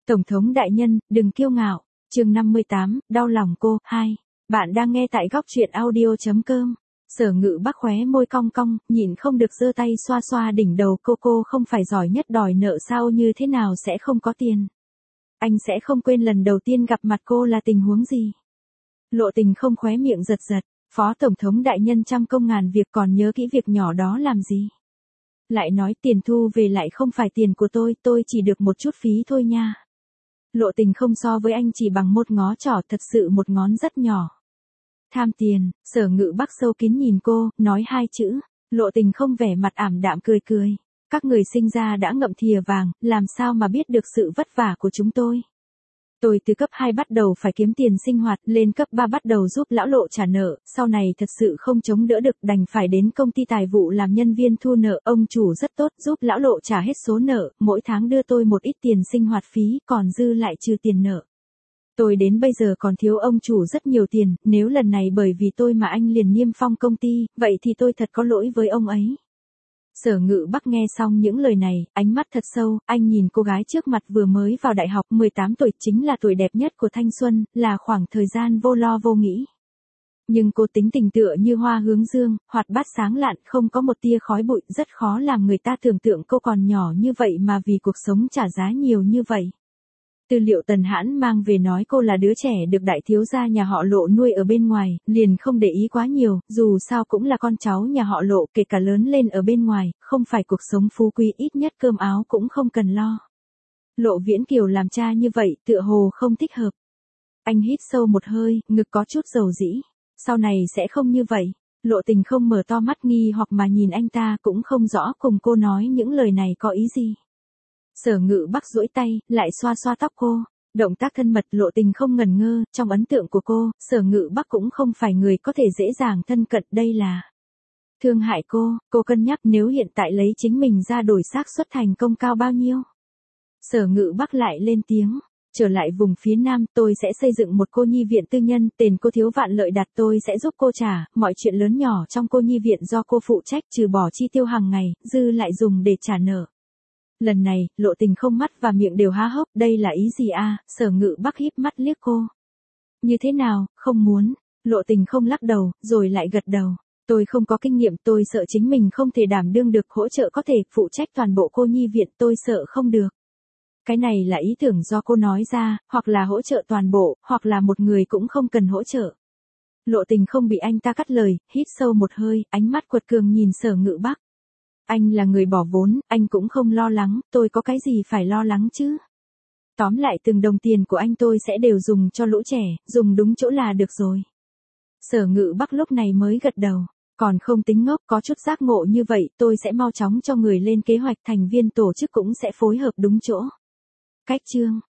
Tổng thống đại nhân, đừng kiêu ngạo. Chương 58, đau lòng cô, 2. Bạn đang nghe tại góc truyện audio.com. Sở Ngự Bắc khóe môi cong cong, nhịn không được giơ tay xoa xoa đỉnh đầu cô không phải giỏi nhất đòi nợ sao, như thế nào sẽ không có tiền. Anh sẽ không quên lần đầu tiên gặp mặt cô là tình huống gì. Lộ Tình không khóe miệng giật giật, Phó Tổng thống đại nhân trăm công ngàn việc còn nhớ kỹ việc nhỏ đó làm gì. Lại nói tiền thu về lại không phải tiền của tôi chỉ được một chút phí thôi nha. Lộ Tình không so với anh chỉ bằng một ngón trỏ, thật sự một ngón rất nhỏ. Tham tiền. Sở Ngự Bắc sâu kín nhìn cô, nói hai chữ. Lộ Tình không vẻ mặt ảm đạm cười cười. Các người sinh ra đã ngậm thìa vàng, làm sao mà biết được sự vất vả của chúng tôi. Tôi từ cấp 2 bắt đầu phải kiếm tiền sinh hoạt, lên cấp 3 bắt đầu giúp lão Lộ trả nợ, sau này thật sự không chống đỡ được đành phải đến công ty tài vụ làm nhân viên thu nợ, ông chủ rất tốt giúp lão Lộ trả hết số nợ, mỗi tháng đưa tôi một ít tiền sinh hoạt phí, còn dư lại trừ tiền nợ. Tôi đến bây giờ còn thiếu ông chủ rất nhiều tiền, nếu lần này bởi vì tôi mà anh liền niêm phong công ty, vậy thì tôi thật có lỗi với ông ấy. Sở Ngự Bắc nghe xong những lời này, ánh mắt thật sâu, anh nhìn cô gái trước mặt vừa mới vào đại học 18 tuổi, chính là tuổi đẹp nhất của thanh xuân, là khoảng thời gian vô lo vô nghĩ. Nhưng cô tính tình tựa như hoa hướng dương, hoạt bát sáng lạn, không có một tia khói bụi, rất khó làm người ta tưởng tượng cô còn nhỏ như vậy mà vì cuộc sống trả giá nhiều như vậy. Tư liệu Tần Hãn mang về nói cô là đứa trẻ được đại thiếu gia nhà họ Lộ nuôi ở bên ngoài, liền không để ý quá nhiều, dù sao cũng là con cháu nhà họ Lộ, kể cả lớn lên ở bên ngoài, không phải cuộc sống phú quý, ít nhất cơm áo cũng không cần lo. Lộ Viễn Kiều làm cha như vậy, tựa hồ không thích hợp. Anh hít sâu một hơi, ngực có chút dầu dĩ. Sau này sẽ không như vậy. Lộ Tình không mở to mắt nghi hoặc mà nhìn anh ta, cũng không rõ cùng cô nói những lời này có ý gì. Sở Ngự Bắc duỗi tay, lại xoa xoa tóc cô. Động tác thân mật. Lộ Tình không ngần ngơ, trong ấn tượng của cô, Sở Ngự Bắc cũng không phải người có thể dễ dàng thân cận, đây là thương hại cô cân nhắc nếu hiện tại lấy chính mình ra đổi xác suất thành công cao bao nhiêu. Sở Ngự Bắc lại lên tiếng, trở lại vùng phía Nam, tôi sẽ xây dựng một cô nhi viện tư nhân, tiền cô thiếu vạn lợi đạt tôi sẽ giúp cô trả, mọi chuyện lớn nhỏ trong cô nhi viện do cô phụ trách, trừ bỏ chi tiêu hàng ngày, dư lại dùng để trả nợ. Lần này, Lộ Tình không mắt và miệng đều há hốc, đây là ý gì a? Sở Ngự Bắc híp mắt liếc cô. Như thế nào, không muốn? Lộ Tình không lắc đầu, rồi lại gật đầu. Tôi không có kinh nghiệm, tôi sợ chính mình không thể đảm đương được, hỗ trợ có thể, phụ trách toàn bộ cô nhi viện tôi sợ không được. Cái này là ý tưởng do cô nói ra, hoặc là hỗ trợ toàn bộ, hoặc là một người cũng không cần hỗ trợ. Lộ Tình không bị anh ta cắt lời, hít sâu một hơi, ánh mắt quật cường nhìn Sở Ngự Bắc. Anh là người bỏ vốn, anh cũng không lo lắng, tôi có cái gì phải lo lắng chứ? Tóm lại từng đồng tiền của anh tôi sẽ đều dùng cho lũ trẻ, dùng đúng chỗ là được rồi. Sở Ngự Bắc lúc này mới gật đầu, còn không tính ngốc, có chút giác ngộ như vậy, tôi sẽ mau chóng cho người lên kế hoạch, thành viên tổ chức cũng sẽ phối hợp đúng chỗ. Cách chương